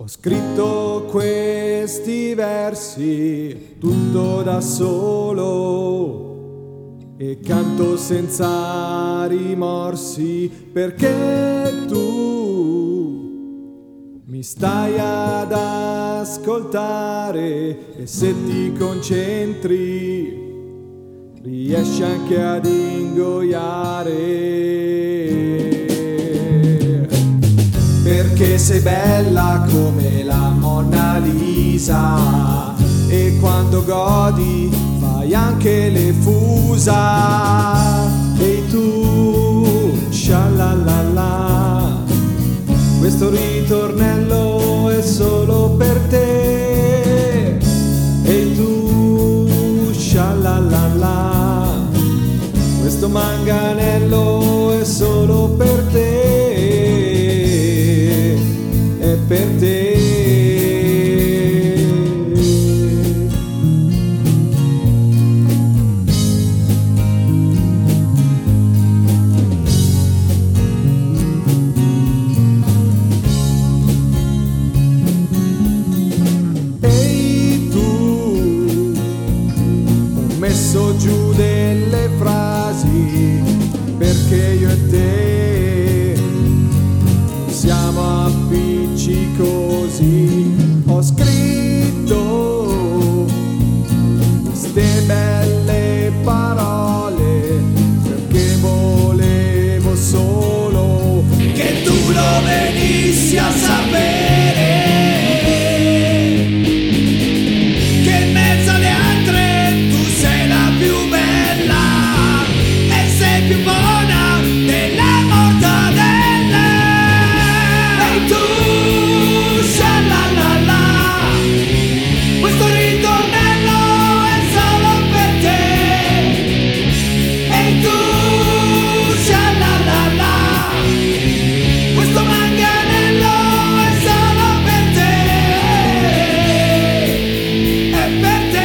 scritto questi versi tutto da solo e canto senza rimorsi perché tu mi stai ad ascoltare e se ti concentri riesci anche ad ingoiare. Perché sei bella come la Mona Lisa e quando godi fai anche le fusa. E tu, scialalala, questo ritornello è solo per te. E tu, scialalala, questo manganello è solo per te. Per te. Ehi tu, ho messo giù delle frasi perché io e te siamo appiccicosi. Ho scritto queste belle parole perché volevo solo che tu lo venissi a sapere, che in mezzo alle altre tu sei la più bella e sei più buona della mortadella. E tu, questo ritornello è solo per te. E tu, scialalala, questo manganello è solo per te. È per te.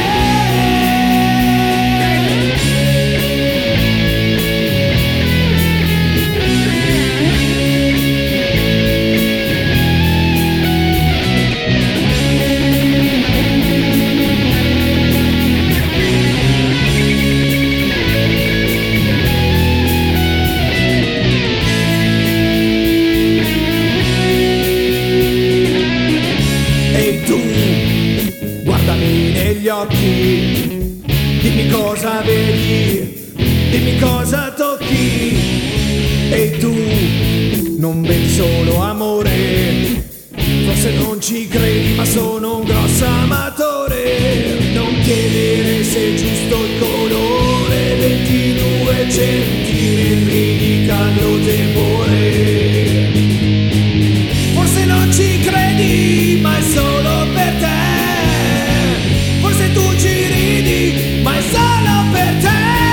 Guardami negli occhi, dimmi cosa vedi, dimmi cosa tocchi. E tu non vedi solo amore, forse non ci credi ma sono un grosso amatore. Non chiedere se è giusto il colore, 22 centimetri di caldo tepore. Forse non ci credi ma è solo per te. Forse tu ci ridi, ma è solo per te.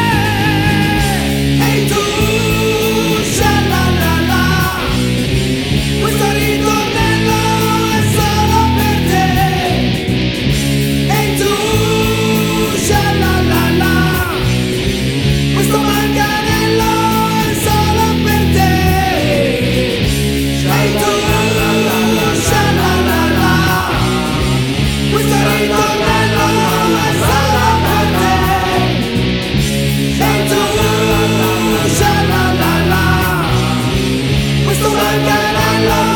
E tu, scialalala, questo ritornello è solo per te. E tu, scialalala, questo manganello è solo per te. E tu, scialalala, questo ritornello è solo per te. E tu, scialalala, questo manganello